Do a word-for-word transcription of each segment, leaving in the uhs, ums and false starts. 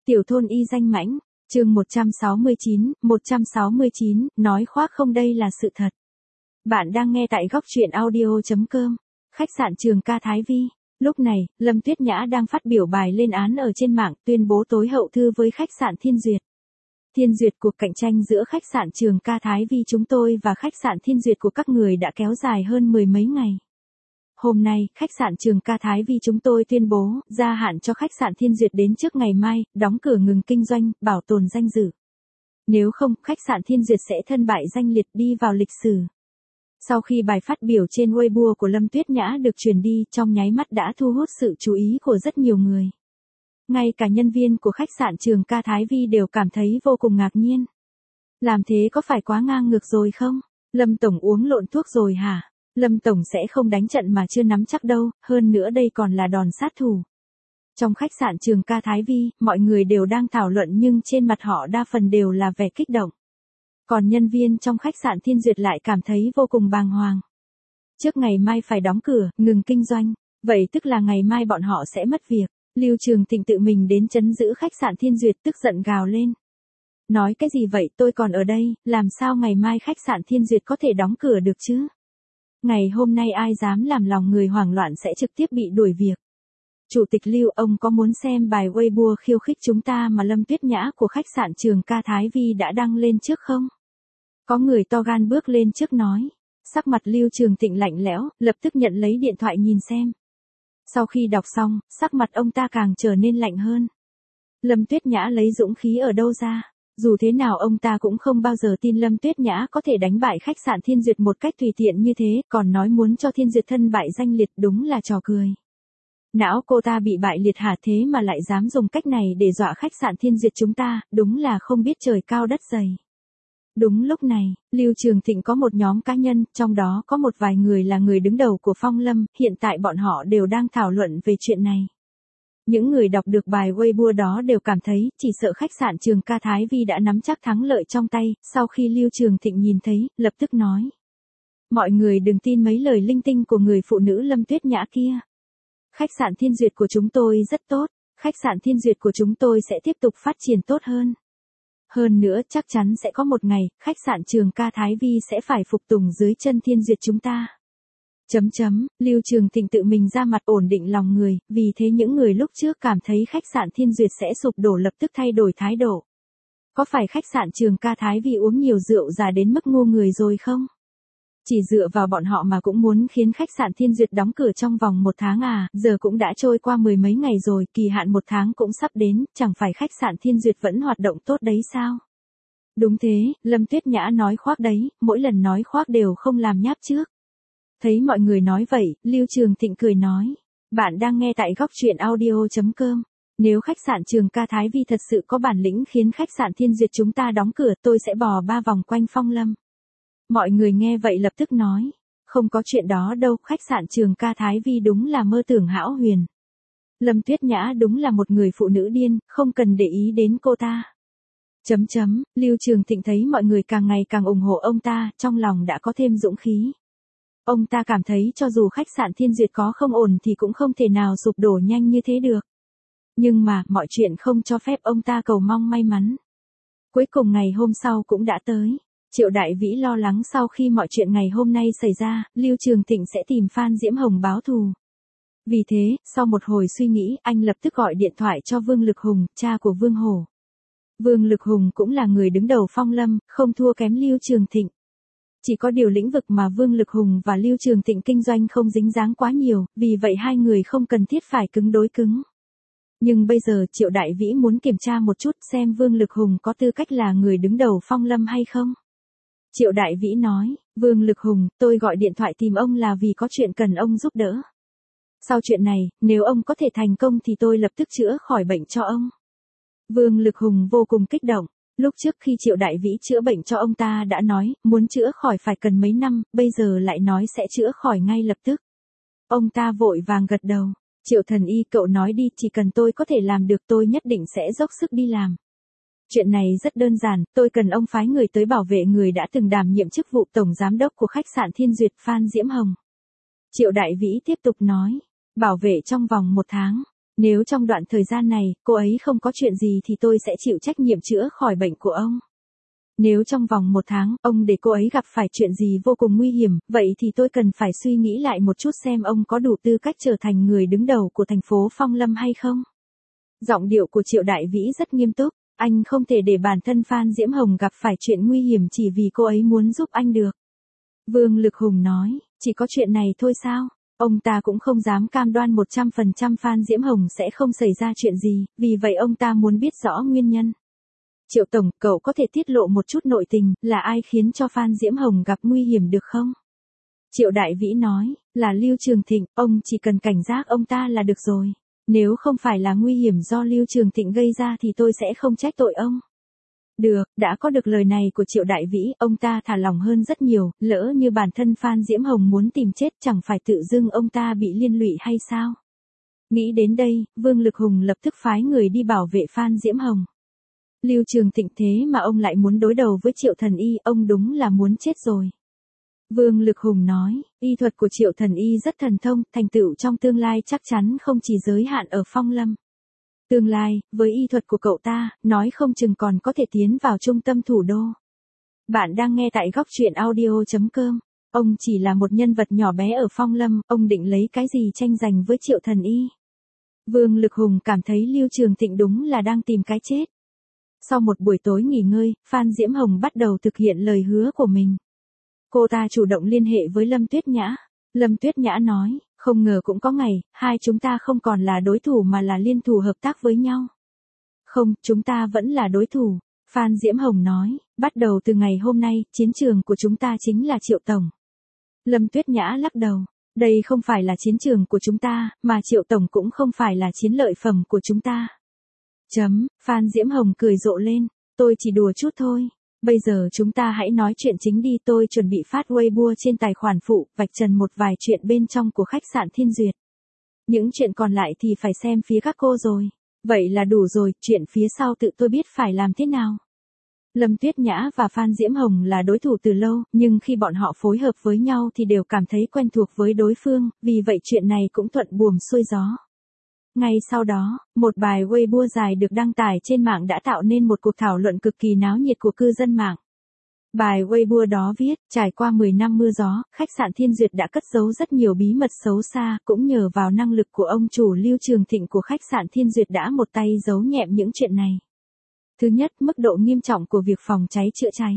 Tiểu thôn y danh mãnh, chương một trăm sáu mươi chín, một trăm sáu mươi chín, nói khoác không đây là sự thật. Bạn đang nghe tại góc truyện audio chấm com, khách sạn Trường Ca Thái Vi. Lúc này, Lâm Tuyết Nhã đang phát biểu bài lên án ở trên mạng, tuyên bố tối hậu thư với khách sạn Thiên Duyệt. Thiên Duyệt, cuộc cạnh tranh giữa khách sạn Trường Ca Thái Vi chúng tôi và khách sạn Thiên Duyệt của các người đã kéo dài hơn mười mấy ngày. Hôm nay, khách sạn Trường Ca Thái Vi chúng tôi tuyên bố, gia hạn cho khách sạn Thiên Duyệt đến trước ngày mai, đóng cửa ngừng kinh doanh, bảo tồn danh dự. Nếu không, khách sạn Thiên Duyệt sẽ thân bại danh liệt đi vào lịch sử. Sau khi bài phát biểu trên Weibo của Lâm Tuyết Nhã được truyền đi, trong nháy mắt đã thu hút sự chú ý của rất nhiều người. Ngay cả nhân viên của khách sạn Trường Ca Thái Vi đều cảm thấy vô cùng ngạc nhiên. Làm thế có phải quá ngang ngược rồi không? Lâm Tổng uống lộn thuốc rồi hả? Lâm Tổng sẽ không đánh trận mà chưa nắm chắc đâu, hơn nữa đây còn là đòn sát thủ. Trong khách sạn Trường Ca Thái Vi, mọi người đều đang thảo luận nhưng trên mặt họ đa phần đều là vẻ kích động. Còn nhân viên trong khách sạn Thiên Duyệt lại cảm thấy vô cùng bàng hoàng. Trước ngày mai phải đóng cửa, ngừng kinh doanh, vậy tức là ngày mai bọn họ sẽ mất việc. Lưu Trường Thịnh tự mình đến trấn giữ khách sạn Thiên Duyệt tức giận gào lên. Nói cái gì vậy, tôi còn ở đây, làm sao ngày mai khách sạn Thiên Duyệt có thể đóng cửa được chứ? Ngày hôm nay ai dám làm lòng người hoảng loạn sẽ trực tiếp bị đuổi việc. Chủ tịch Lưu, ông có muốn xem bài Weibo khiêu khích chúng ta mà Lâm Tuyết Nhã của khách sạn Trường Ca Thái Vi đã đăng lên trước không? Có người to gan bước lên trước nói. Sắc mặt Lưu Trường Thịnh lạnh lẽo, lập tức nhận lấy điện thoại nhìn xem. Sau khi đọc xong, sắc mặt ông ta càng trở nên lạnh hơn. Lâm Tuyết Nhã lấy dũng khí ở đâu ra? Dù thế nào ông ta cũng không bao giờ tin Lâm Tuyết Nhã có thể đánh bại khách sạn Thiên Duyệt một cách tùy tiện như thế, còn nói muốn cho Thiên Duyệt thân bại danh liệt, đúng là trò cười. Não cô ta bị bại liệt hả, thế mà lại dám dùng cách này để dọa khách sạn Thiên Duyệt chúng ta, đúng là không biết trời cao đất dày. Đúng lúc này, Lưu Trường Thịnh có một nhóm cá nhân, trong đó có một vài người là người đứng đầu của Phong Lâm, hiện tại bọn họ đều đang thảo luận về chuyện này. Những người đọc được bài Weibo đó đều cảm thấy, chỉ sợ khách sạn Trường Ca Thái Vi đã nắm chắc thắng lợi trong tay, sau khi Lưu Trường Thịnh nhìn thấy, lập tức nói. Mọi người đừng tin mấy lời linh tinh của người phụ nữ Lâm Tuyết Nhã kia. Khách sạn Thiên Duyệt của chúng tôi rất tốt, khách sạn Thiên Duyệt của chúng tôi sẽ tiếp tục phát triển tốt hơn. Hơn nữa chắc chắn sẽ có một ngày, khách sạn Trường Ca Thái Vi sẽ phải phục tùng dưới chân Thiên Duyệt chúng ta. Chấm chấm, Lưu Trường Thịnh tự mình ra mặt ổn định lòng người, vì thế những người lúc trước cảm thấy khách sạn Thiên Duyệt sẽ sụp đổ lập tức thay đổi thái độ. Có phải khách sạn Trường Ca Thái Vi uống nhiều rượu già đến mức ngu người rồi không? Chỉ dựa vào bọn họ mà cũng muốn khiến khách sạn Thiên Duyệt đóng cửa trong vòng một tháng à, giờ cũng đã trôi qua mười mấy ngày rồi, kỳ hạn một tháng cũng sắp đến, chẳng phải khách sạn Thiên Duyệt vẫn hoạt động tốt đấy sao? Đúng thế, Lâm Tuyết Nhã nói khoác đấy, mỗi lần nói khoác đều không làm nháp trước. Thấy mọi người nói vậy, Lưu Trường Thịnh cười nói. Bạn đang nghe tại góc truyện audio chấm com. Nếu khách sạn Trường Ca Thái Vi thật sự có bản lĩnh khiến khách sạn Thiên Duyệt chúng ta đóng cửa, tôi sẽ bò ba vòng quanh Phong Lâm. Mọi người nghe vậy lập tức nói. Không có chuyện đó đâu, khách sạn Trường Ca Thái Vi đúng là mơ tưởng hão huyền. Lâm Tuyết Nhã đúng là một người phụ nữ điên, không cần để ý đến cô ta. Chấm chấm, Lưu Trường Thịnh thấy mọi người càng ngày càng ủng hộ ông ta, trong lòng đã có thêm dũng khí. Ông ta cảm thấy cho dù khách sạn Thiên Duyệt có không ổn thì cũng không thể nào sụp đổ nhanh như thế được. Nhưng mà, mọi chuyện không cho phép ông ta cầu mong may mắn. Cuối cùng ngày hôm sau cũng đã tới. Triệu Đại Vĩ lo lắng sau khi mọi chuyện ngày hôm nay xảy ra, Lưu Trường Thịnh sẽ tìm Phan Diễm Hồng báo thù. Vì thế, sau một hồi suy nghĩ, anh lập tức gọi điện thoại cho Vương Lực Hùng, cha của Vương Hổ. Vương Lực Hùng cũng là người đứng đầu Phong Lâm, không thua kém Lưu Trường Thịnh. Chỉ có điều lĩnh vực mà Vương Lực Hùng và Lưu Trường Thịnh kinh doanh không dính dáng quá nhiều, vì vậy hai người không cần thiết phải cứng đối cứng. Nhưng bây giờ Triệu Đại Vĩ muốn kiểm tra một chút xem Vương Lực Hùng có tư cách là người đứng đầu Phong Lâm hay không. Triệu Đại Vĩ nói, Vương Lực Hùng, tôi gọi điện thoại tìm ông là vì có chuyện cần ông giúp đỡ. Sau chuyện này, nếu ông có thể thành công thì tôi lập tức chữa khỏi bệnh cho ông. Vương Lực Hùng vô cùng kích động. Lúc trước khi Triệu Đại Vĩ chữa bệnh cho ông ta đã nói, muốn chữa khỏi phải cần mấy năm, bây giờ lại nói sẽ chữa khỏi ngay lập tức. Ông ta vội vàng gật đầu. Triệu Thần Y, cậu nói đi, chỉ cần tôi có thể làm được tôi nhất định sẽ dốc sức đi làm. Chuyện này rất đơn giản, tôi cần ông phái người tới bảo vệ người đã từng đảm nhiệm chức vụ tổng giám đốc của khách sạn Thiên Duyệt, Phan Diễm Hồng. Triệu Đại Vĩ tiếp tục nói, bảo vệ trong vòng một tháng. Nếu trong đoạn thời gian này, cô ấy không có chuyện gì thì tôi sẽ chịu trách nhiệm chữa khỏi bệnh của ông. Nếu trong vòng một tháng, ông để cô ấy gặp phải chuyện gì vô cùng nguy hiểm, vậy thì tôi cần phải suy nghĩ lại một chút xem ông có đủ tư cách trở thành người đứng đầu của thành phố Phong Lâm hay không. Giọng điệu của Triệu Đại Vĩ rất nghiêm túc, anh không thể để bản thân Phan Diễm Hồng gặp phải chuyện nguy hiểm chỉ vì cô ấy muốn giúp anh được. Vương Lực Hùng nói, chỉ có chuyện này thôi sao? Ông ta cũng không dám cam đoan một trăm phần trăm Phan Diễm Hồng sẽ không xảy ra chuyện gì, vì vậy ông ta muốn biết rõ nguyên nhân. Triệu Tổng, cậu có thể tiết lộ một chút nội tình, là ai khiến cho Phan Diễm Hồng gặp nguy hiểm được không? Triệu Đại Vĩ nói, là Lưu Trường Thịnh, ông chỉ cần cảnh giác ông ta là được rồi. Nếu không phải là nguy hiểm do Lưu Trường Thịnh gây ra thì tôi sẽ không trách tội ông. Được, đã có được lời này của Triệu Đại Vĩ, ông ta thả lòng hơn rất nhiều, lỡ như bản thân Phan Diễm Hồng muốn tìm chết chẳng phải tự dưng ông ta bị liên lụy hay sao? Nghĩ đến đây, Vương Lực Hùng lập tức phái người đi bảo vệ Phan Diễm Hồng. Lưu Trường Thịnh thế mà ông lại muốn đối đầu với Triệu Thần Y, ông đúng là muốn chết rồi. Vương Lực Hùng nói, y thuật của Triệu Thần Y rất thần thông, thành tựu trong tương lai chắc chắn không chỉ giới hạn ở Phong Lâm. Tương lai, với y thuật của cậu ta, nói không chừng còn có thể tiến vào trung tâm thủ đô. Bạn đang nghe tại góc truyện audio chấm com. Ông chỉ là một nhân vật nhỏ bé ở Phong Lâm, ông định lấy cái gì tranh giành với Triệu Thần Y? Vương Lực Hùng cảm thấy Lưu Trường Thịnh đúng là đang tìm cái chết. Sau một buổi tối nghỉ ngơi, Phan Diễm Hồng bắt đầu thực hiện lời hứa của mình. Cô ta chủ động liên hệ với Lâm Tuyết Nhã. Lâm Tuyết Nhã nói, không ngờ cũng có ngày, hai chúng ta không còn là đối thủ mà là liên thủ hợp tác với nhau. Không, chúng ta vẫn là đối thủ. Phan Diễm Hồng nói, bắt đầu từ ngày hôm nay, chiến trường của chúng ta chính là Triệu Tổng. Lâm Tuyết Nhã lắc đầu, đây không phải là chiến trường của chúng ta, mà Triệu Tổng cũng không phải là chiến lợi phẩm của chúng ta. Chấm, Phan Diễm Hồng cười rộ lên, tôi chỉ đùa chút thôi. Bây giờ chúng ta hãy nói chuyện chính đi, tôi chuẩn bị phát Weibo trên tài khoản phụ, vạch trần một vài chuyện bên trong của khách sạn Thiên Duyệt. Những chuyện còn lại thì phải xem phía các cô rồi. Vậy là đủ rồi, chuyện phía sau tự tôi biết phải làm thế nào. Lâm Tuyết Nhã và Phan Diễm Hồng là đối thủ từ lâu, nhưng khi bọn họ phối hợp với nhau thì đều cảm thấy quen thuộc với đối phương, vì vậy chuyện này cũng thuận buồm xuôi gió. Ngay sau đó, một bài Weibo dài được đăng tải trên mạng đã tạo nên một cuộc thảo luận cực kỳ náo nhiệt của cư dân mạng. Bài Weibo đó viết, trải qua mười năm mưa gió, khách sạn Thiên Duyệt đã cất giấu rất nhiều bí mật xấu xa, cũng nhờ vào năng lực của ông chủ Lưu Trường Thịnh của khách sạn Thiên Duyệt đã một tay giấu nhẹm những chuyện này. Thứ nhất, mức độ nghiêm trọng của việc phòng cháy chữa cháy.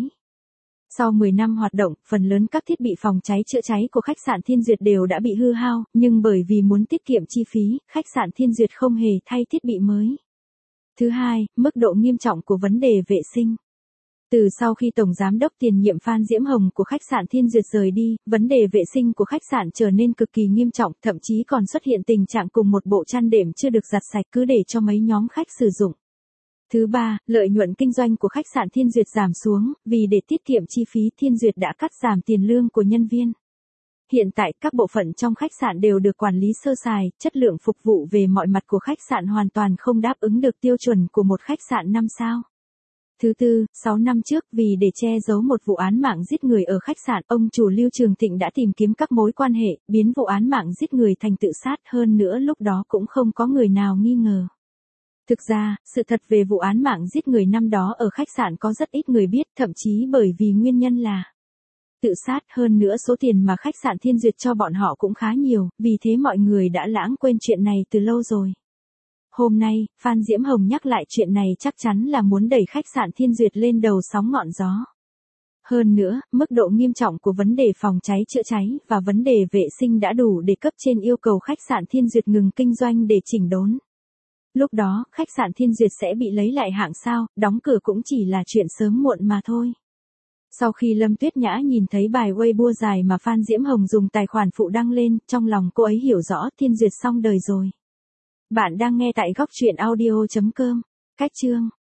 Sau mười năm hoạt động, phần lớn các thiết bị phòng cháy chữa cháy của khách sạn Thiên Duyệt đều đã bị hư hao, nhưng bởi vì muốn tiết kiệm chi phí, khách sạn Thiên Duyệt không hề thay thiết bị mới. Thứ hai, mức độ nghiêm trọng của vấn đề vệ sinh. Từ sau khi Tổng Giám đốc tiền nhiệm Phan Diễm Hồng của khách sạn Thiên Duyệt rời đi, vấn đề vệ sinh của khách sạn trở nên cực kỳ nghiêm trọng, thậm chí còn xuất hiện tình trạng cùng một bộ chăn đệm chưa được giặt sạch cứ để cho mấy nhóm khách sử dụng. Thứ ba, lợi nhuận kinh doanh của khách sạn Thiên Duyệt giảm xuống, vì để tiết kiệm chi phí Thiên Duyệt đã cắt giảm tiền lương của nhân viên. Hiện tại các bộ phận trong khách sạn đều được quản lý sơ sài, chất lượng phục vụ về mọi mặt của khách sạn hoàn toàn không đáp ứng được tiêu chuẩn của một khách sạn năm sao. Thứ tư, sáu năm trước vì để che giấu một vụ án mạng giết người ở khách sạn, ông chủ Lưu Trường Thịnh đã tìm kiếm các mối quan hệ, biến vụ án mạng giết người thành tự sát, hơn nữa lúc đó cũng không có người nào nghi ngờ. Thực ra, sự thật về vụ án mạng giết người năm đó ở khách sạn có rất ít người biết, thậm chí bởi vì nguyên nhân là tự sát, hơn nữa số tiền mà khách sạn Thiên Duyệt cho bọn họ cũng khá nhiều, vì thế mọi người đã lãng quên chuyện này từ lâu rồi. Hôm nay, Phan Diễm Hồng nhắc lại chuyện này chắc chắn là muốn đẩy khách sạn Thiên Duyệt lên đầu sóng ngọn gió. Hơn nữa, mức độ nghiêm trọng của vấn đề phòng cháy chữa cháy và vấn đề vệ sinh đã đủ để cấp trên yêu cầu khách sạn Thiên Duyệt ngừng kinh doanh để chỉnh đốn. Lúc đó, khách sạn Thiên Duyệt sẽ bị lấy lại hạng sao, đóng cửa cũng chỉ là chuyện sớm muộn mà thôi. Sau khi Lâm Tuyết Nhã nhìn thấy bài Weibo dài mà Phan Diễm Hồng dùng tài khoản phụ đăng lên, trong lòng cô ấy hiểu rõ Thiên Duyệt xong đời rồi. Bạn đang nghe tại góc truyện audio chấm com. Cách chương